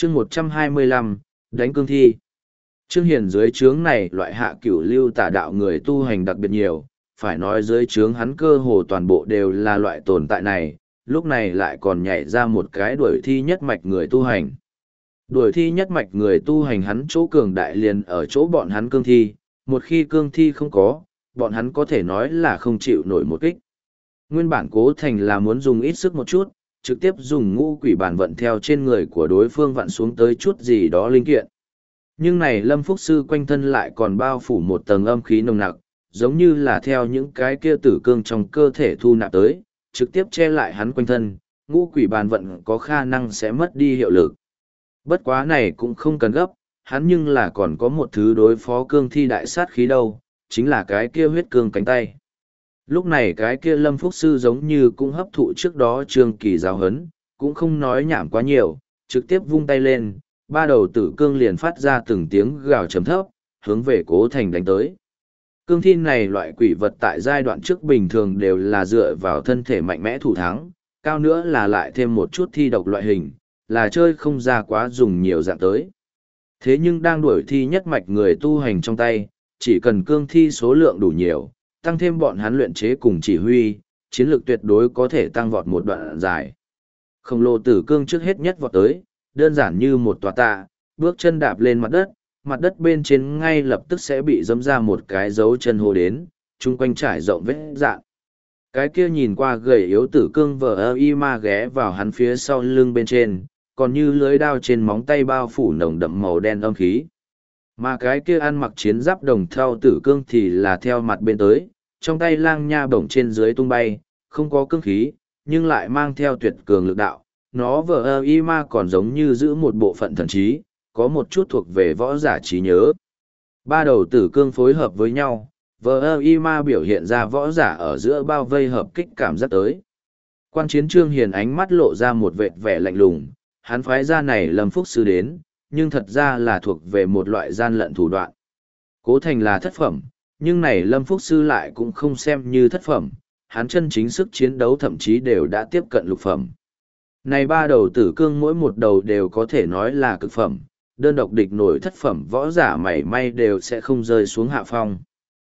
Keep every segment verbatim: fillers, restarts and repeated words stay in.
chương một trăm hai mươi lăm, đánh cương thi. Trương Hiền dưới trướng này loại hạ cửu lưu tả đạo người tu hành đặc biệt nhiều, phải nói dưới trướng hắn cơ hồ toàn bộ đều là loại tồn tại này, lúc này lại còn nhảy ra một cái đuổi thi nhất mạch người tu hành. Đuổi thi nhất mạch người tu hành hắn chỗ cường đại liền ở chỗ bọn hắn cương thi, một khi cương thi không có, bọn hắn có thể nói là không chịu nổi một kích. Nguyên bản Cố Thành là muốn dùng ít sức một chút, trực tiếp dùng ngũ quỷ bản vận theo trên người của đối phương vặn xuống tới chút gì đó linh kiện. Nhưng này Lâm Phúc Sư quanh thân lại còn bao phủ một tầng âm khí nồng nặc, giống như là theo những cái kia tử cương trong cơ thể thu nạp tới, trực tiếp che lại hắn quanh thân, ngũ quỷ bàn vận có khả năng sẽ mất đi hiệu lực. Bất quá này cũng không cần gấp, hắn nhưng là còn có một thứ đối phó cương thi đại sát khí đâu, chính là cái kia huyết cương cánh tay. Lúc này cái kia Lâm Phúc Sư giống như cũng hấp thụ trước đó Trương Kỳ giáo hấn, cũng không nói nhảm quá nhiều, trực tiếp vung tay lên, ba đầu tử cương liền phát ra từng tiếng gào trầm thấp, hướng về Cố Thành đánh tới. Cương thi này loại quỷ vật tại giai đoạn trước bình thường đều là dựa vào thân thể mạnh mẽ thủ thắng, cao nữa là lại thêm một chút thi độc loại hình, là chơi không ra quá dùng nhiều dạng tới. Thế nhưng đang đuổi thi nhất mạch người tu hành trong tay, chỉ cần cương thi số lượng đủ nhiều, tăng thêm bọn hắn luyện chế cùng chỉ huy, chiến lược tuyệt đối có thể tăng vọt một đoạn dài. Khổng lồ tử cương trước hết nhất vọt tới, đơn giản như một tòa tạ, bước chân đạp lên mặt đất, mặt đất bên trên ngay lập tức sẽ bị dẫm ra một cái dấu chân hồ đến, chung quanh trải rộng vết dạn. Cái kia nhìn qua gầy yếu tử cương vờ ơ y ma ghé vào hắn phía sau lưng bên trên, còn như lưới đao trên móng tay bao phủ nồng đậm màu đen âm khí. Mà cái kia ăn mặc chiến giáp đồng theo tử cương thì là theo mặt bên tới, trong tay lang nha bổng trên dưới tung bay, không có cương khí, nhưng lại mang theo tuyệt cường lực đạo. Nó vờ ơ y ma còn giống như giữ một bộ phận thần trí, có một chút thuộc về võ giả trí nhớ. Ba đầu tử cương phối hợp với nhau, vờ ơ y ma biểu hiện ra võ giả ở giữa bao vây hợp kích cảm giác tới. Quan chiến Trương Hiền ánh mắt lộ ra một vệt vẻ lạnh lùng, hắn phái ra này Lâm Phúc Sư đến, nhưng thật ra là thuộc về một loại gian lận thủ đoạn. Cố Thành là thất phẩm, nhưng này Lâm Phúc Sư lại cũng không xem như thất phẩm, hắn chân chính sức chiến đấu thậm chí đều đã tiếp cận lục phẩm. Này ba đầu tử cương mỗi một đầu đều có thể nói là cực phẩm, đơn độc địch nổi thất phẩm võ giả mảy may đều sẽ không rơi xuống hạ phong.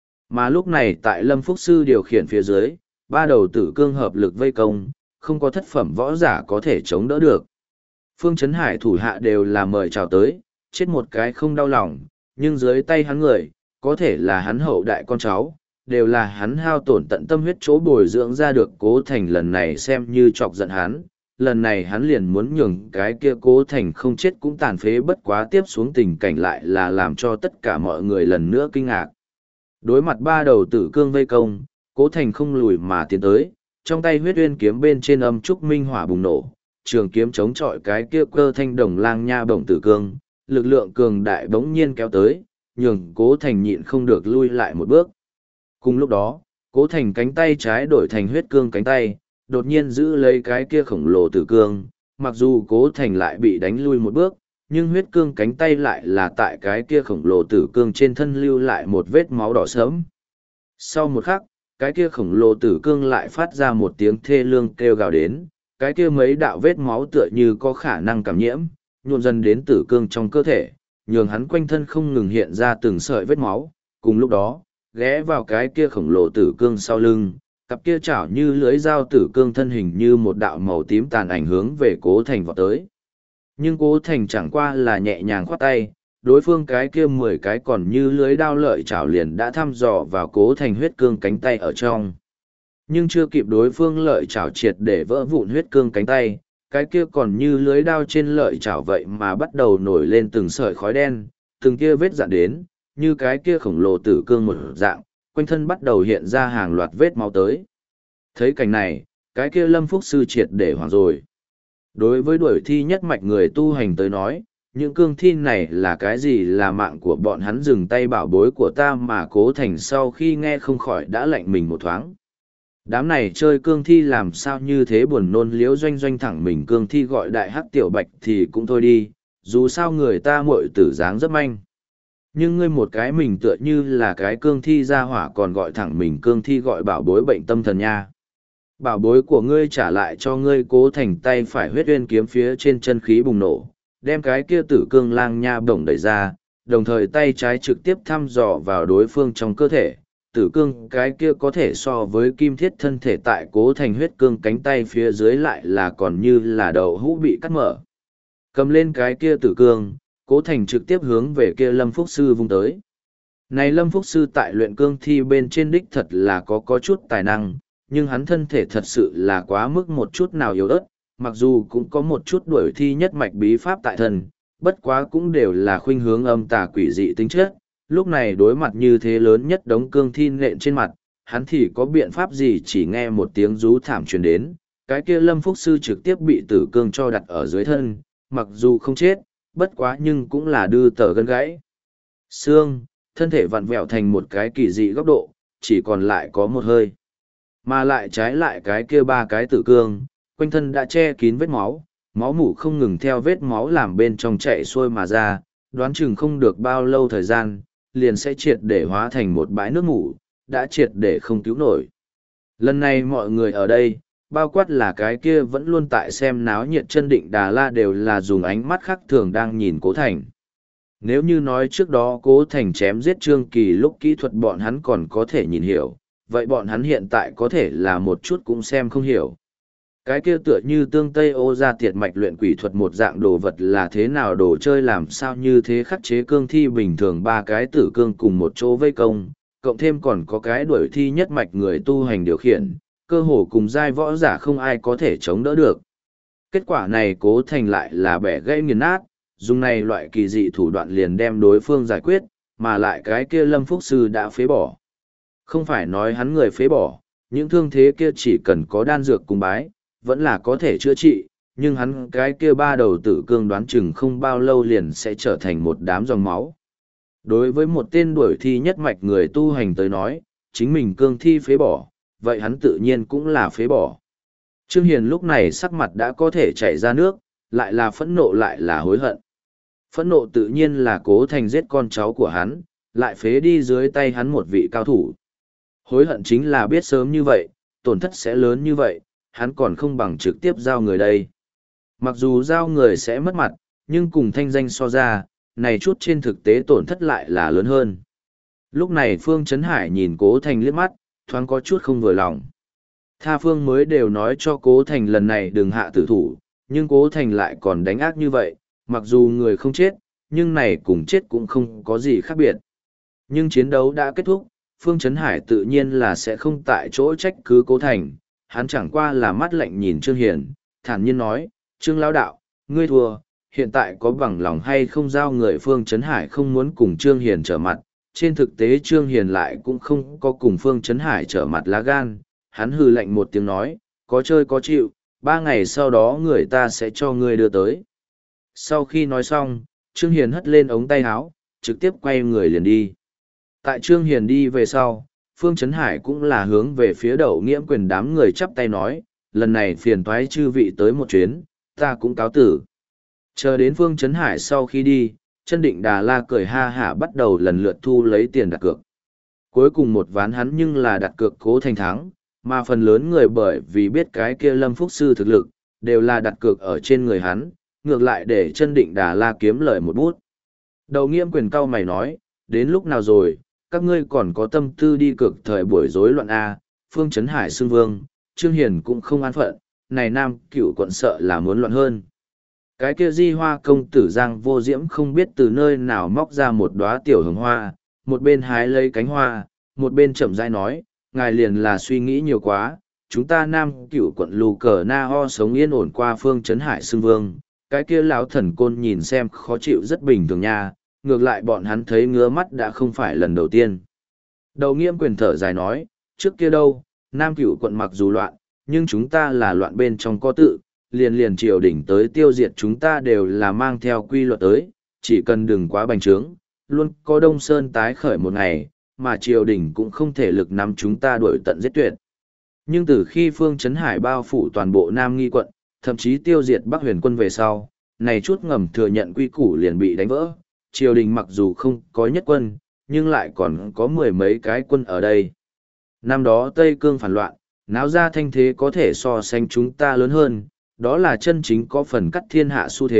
Mà lúc này tại Lâm Phúc Sư điều khiển phía dưới, ba đầu tử cương hợp lực vây công, không có thất phẩm võ giả có thể chống đỡ được. Phương Trấn Hải thủ hạ đều là mời chào tới, chết một cái không đau lòng, nhưng dưới tay hắn người, có thể là hắn hậu đại con cháu, đều là hắn hao tổn tận tâm huyết chỗ bồi dưỡng ra được. Cố Thành lần này xem như chọc giận hắn, lần này hắn liền muốn nhường cái kia Cố Thành không chết cũng tàn phế, bất quá tiếp xuống tình cảnh lại là làm cho tất cả mọi người lần nữa kinh ngạc. Đối mặt ba đầu tử cương vây công, Cố Thành không lùi mà tiến tới, trong tay huyết uyên kiếm bên trên âm trúc minh hỏa bùng nổ, trường kiếm chống chọi cái kia cơ thanh đồng lang nha bổng tử cương, lực lượng cường đại bỗng nhiên kéo tới, nhường Cố Thành nhịn không được lui lại một bước. Cùng lúc đó, Cố Thành cánh tay trái đổi thành huyết cương cánh tay, đột nhiên giữ lấy cái kia khổng lồ tử cương, mặc dù Cố Thành lại bị đánh lui một bước, nhưng huyết cương cánh tay lại là tại cái kia khổng lồ tử cương trên thân lưu lại một vết máu đỏ sớm. Sau một khắc, cái kia khổng lồ tử cương lại phát ra một tiếng thê lương kêu gào đến, cái kia mấy đạo vết máu tựa như có khả năng cảm nhiễm, nhuộm dần đến tử cương trong cơ thể, nhường hắn quanh thân không ngừng hiện ra từng sợi vết máu. Cùng lúc đó, ghé vào cái kia khổng lồ tử cương sau lưng, cặp kia chảo như lưới dao tử cương thân hình như một đạo màu tím tàn ảnh hướng về Cố Thành vọt tới. Nhưng Cố Thành chẳng qua là nhẹ nhàng khoát tay, đối phương cái kia mười cái còn như lưới đao lợi chảo liền đã thăm dò vào Cố Thành huyết cương cánh tay ở trong. Nhưng chưa kịp đối phương lợi chảo triệt để vỡ vụn huyết cương cánh tay, cái kia còn như lưới đao trên lợi chảo vậy mà bắt đầu nổi lên từng sợi khói đen, từng kia vết dạn đến, như cái kia khổng lồ tử cương một dạng, quanh thân bắt đầu hiện ra hàng loạt vết máu tới. Thấy cảnh này, cái kia Lâm Phúc Sư triệt để hoảng rồi. Đối với đuổi thi nhất mạch người tu hành tới nói, những cương thi này là cái gì, là mạng của bọn hắn dừng tay bảo bối của ta, mà Cố Thành sau khi nghe không khỏi đã lạnh mình một thoáng. Đám này chơi cương thi làm sao như thế buồn nôn, liếu doanh doanh thẳng mình cương thi gọi đại hắc tiểu bạch thì cũng thôi đi, dù sao người ta muội tử dáng rất manh. Nhưng ngươi một cái mình tựa như là cái cương thi ra hỏa còn gọi thẳng mình cương thi gọi bảo bối bệnh tâm thần nha. Bảo bối của ngươi trả lại cho ngươi. Cố Thành tay phải huyết uyên kiếm phía trên chân khí bùng nổ, đem cái kia tử cương lang nha bổng đẩy ra, đồng thời tay trái trực tiếp thăm dò vào đối phương trong cơ thể. Tử cương cái kia có thể so với kim thiết thân thể tại Cố Thành huyết cương cánh tay phía dưới lại là còn như là đậu hũ bị cắt mở. Cầm lên cái kia tử cương, Cố Thành trực tiếp hướng về kia Lâm Phúc Sư vung tới. Này Lâm Phúc Sư tại luyện cương thi bên trên đích thật là có có chút tài năng, nhưng hắn thân thể thật sự là quá mức một chút nào yếu ớt, mặc dù cũng có một chút đuổi thi nhất mạch bí pháp tại thân, bất quá cũng đều là khuynh hướng âm tà quỷ dị tính chất. Lúc này đối mặt như thế lớn nhất đống cương thi nện trên mặt, hắn thì có biện pháp gì, chỉ nghe một tiếng rú thảm truyền đến, cái kia Lâm Phúc Sư trực tiếp bị tử cương cho đặt ở dưới thân, mặc dù không chết, bất quá nhưng cũng là đư tờ gân gãy. Xương, thân thể vặn vẹo thành một cái kỳ dị góc độ, chỉ còn lại có một hơi. Mà lại trái lại cái kia ba cái tử cương, quanh thân đã che kín vết máu, máu mủ không ngừng theo vết máu làm bên trong chạy xuôi mà ra, đoán chừng không được bao lâu thời gian, liền sẽ triệt để hóa thành một bãi nước ngủ, đã triệt để không cứu nổi. Lần này mọi người ở đây, bao quát là cái kia vẫn luôn tại xem náo nhiệt chân định Đà La đều là dùng ánh mắt khác thường đang nhìn Cố Thành. Nếu như nói trước đó Cố Thành chém giết Trương Kỳ lúc kỹ thuật bọn hắn còn có thể nhìn hiểu, vậy bọn hắn hiện tại có thể là một chút cũng xem không hiểu. Cái kia tựa như tương Tây Ô ra tiệt mạch luyện quỷ thuật một dạng đồ vật là thế nào đồ chơi làm sao như thế khắc chế cương thi bình thường ba cái tử cương cùng một chỗ vây công, cộng thêm còn có cái đuổi thi nhất mạch người tu hành điều khiển, cơ hồ cùng giai võ giả không ai có thể chống đỡ được. Kết quả này Cố Thành lại là bẻ gãy nghiền nát, dùng này loại kỳ dị thủ đoạn liền đem đối phương giải quyết, mà lại cái kia Lâm Phúc Sư đã phế bỏ. Không phải nói hắn người phế bỏ, những thương thế kia chỉ cần có đan dược cùng bái, vẫn là có thể chữa trị, nhưng hắn cái kia ba đầu tử cương đoán chừng không bao lâu liền sẽ trở thành một đám dòng máu. Đối với một tên đuổi thi nhất mạch người tu hành tới nói, chính mình cương thi phế bỏ, vậy hắn tự nhiên cũng là phế bỏ. Trương Hiền lúc này sắc mặt đã có thể chảy ra nước, lại là phẫn nộ lại là hối hận. Phẫn nộ tự nhiên là Cố Thành giết con cháu của hắn, lại phế đi dưới tay hắn một vị cao thủ. Hối hận chính là biết sớm như vậy, tổn thất sẽ lớn như vậy, hắn còn không bằng trực tiếp giao người đây. Mặc dù giao người sẽ mất mặt, nhưng cùng thanh danh so ra, này chút trên thực tế tổn thất lại là lớn hơn. Lúc này Phương Chấn Hải nhìn Cố Thành liếc mắt, thoáng có chút không vừa lòng. Tha Phương mới đều nói cho Cố Thành lần này đừng hạ tử thủ, nhưng Cố Thành lại còn đánh ác như vậy, mặc dù người không chết, nhưng này cùng chết cũng không có gì khác biệt. Nhưng chiến đấu đã kết thúc, Phương Chấn Hải tự nhiên là sẽ không tại chỗ trách cứ Cố Thành, hắn chẳng qua là mắt lạnh nhìn Trương Hiền, thản nhiên nói, Trương Lão Đạo, ngươi thua, hiện tại có bằng lòng hay không giao người. Phương Chấn Hải không muốn cùng Trương Hiền trở mặt, trên thực tế Trương Hiền lại cũng không có cùng Phương Chấn Hải trở mặt lá gan, hắn hừ lạnh một tiếng nói, có chơi có chịu, ba ngày sau đó người ta sẽ cho ngươi đưa tới. Sau khi nói xong, Trương Hiền hất lên ống tay áo, trực tiếp quay người liền đi. Tại Trương Hiền đi về sau, Phương Chấn Hải cũng là hướng về phía Đậu Nghiễm Quyền đám người chắp tay nói, lần này phiền toái chư vị tới một chuyến, ta cũng cáo tử. Chờ đến Phương Chấn Hải sau khi đi, Chân Định Đà La cười ha hả bắt đầu lần lượt thu lấy tiền đặt cược. Cuối cùng một ván hắn nhưng là đặt cược Cố Thành thắng, mà phần lớn người bởi vì biết cái kia Lâm Phúc Sư thực lực, đều là đặt cược ở trên người hắn, ngược lại để Chân Định Đà La kiếm lời một bút. Đậu Nghiễm Quyền cau mày nói, đến lúc nào rồi, các ngươi còn có tâm tư đi cược thời buổi rối loạn A, Phương Chấn Hải xưng vương, Trương Hiền cũng không an phận, này Nam Cửu quận sợ là muốn loạn hơn. Cái kia Di Hoa công tử Giang Vô Diễm không biết từ nơi nào móc ra một đóa tiểu hồng hoa, một bên hái lấy cánh hoa, một bên chậm rãi nói, ngài liền là suy nghĩ nhiều quá, chúng ta Nam Cửu quận lù cờ na ho sống yên ổn qua Phương Chấn Hải xưng vương, cái kia lão thần côn nhìn xem khó chịu rất bình thường nha, ngược lại bọn hắn thấy ngứa mắt đã không phải lần đầu tiên. Đậu Nghiễm Quyền thở dài nói, trước kia đâu, Nam Cửu quận mặc dù loạn, nhưng chúng ta là loạn bên trong có tự, liền liền triều đỉnh tới tiêu diệt chúng ta đều là mang theo quy luật tới, chỉ cần đừng quá bành trướng, luôn có Đông Sơn tái khởi một ngày, mà triều đình cũng không thể lực nắm chúng ta đuổi tận giết tuyệt. Nhưng từ khi Phương Chấn Hải bao phủ toàn bộ Nam Nghi quận, thậm chí tiêu diệt Bắc Huyền quân về sau, này chút ngầm thừa nhận quy củ liền bị đánh vỡ. Triều đình mặc dù không có nhất quân, nhưng lại còn có mười mấy cái quân ở đây. Năm đó Tây Cương phản loạn, náo ra thanh thế có thể so sánh chúng ta lớn hơn, đó là chân chính có phần cắt thiên hạ xu thế,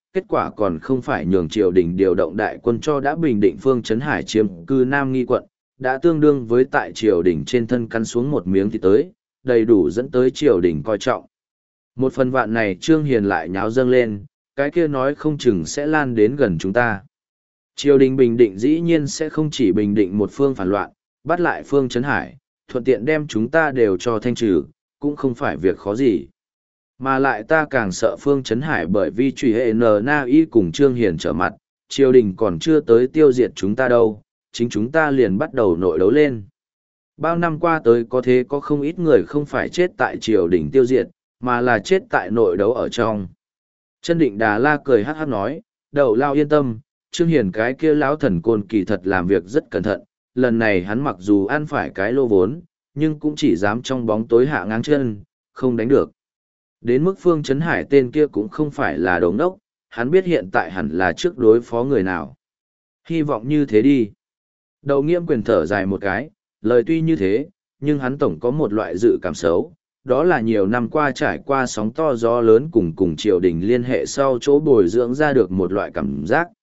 kết quả còn không phải nhường triều đình điều động đại quân cho đã bình định Phương Trấn Hải chiếm cư Nam Nghi quận, đã tương đương với tại triều đình trên thân cắn xuống một miếng thịt tới, đầy đủ dẫn tới triều đình coi trọng. Một phần vạn này Trương Hiền lại nháo dâng lên, cái kia nói không chừng sẽ lan đến gần chúng ta. Triều đình bình định dĩ nhiên sẽ không chỉ bình định một phương phản loạn, bắt lại Phương Trấn Hải, thuận tiện đem chúng ta đều cho thanh trừ, cũng không phải việc khó gì. Mà lại ta càng sợ Phương Trấn Hải bởi vì truy hệ N Na Y cùng Trương Hiền trở mặt, triều đình còn chưa tới tiêu diệt chúng ta đâu, chính chúng ta liền bắt đầu nội đấu lên. Bao năm qua tới có thế có không ít người không phải chết tại triều đình tiêu diệt, mà là chết tại nội đấu ở trong. Chân Định Đà La cười hát hát nói, Đậu Lao yên tâm, Trương Hiền cái kia lão thần côn kỳ thật làm việc rất cẩn thận, lần này hắn mặc dù ăn phải cái lô vốn, nhưng cũng chỉ dám trong bóng tối hạ ngang chân, không đánh được. Đến mức Phương Trấn Hải tên kia cũng không phải là đống đốc, hắn biết hiện tại hẳn là trước đối phó người nào. Hy vọng như thế đi. Đậu Nghiễm quyền thở dài một cái, lời tuy như thế, nhưng hắn tổng có một loại dự cảm xấu, đó là nhiều năm qua trải qua sóng to gió lớn cùng cùng triều đình liên hệ sau chỗ bồi dưỡng ra được một loại cảm giác.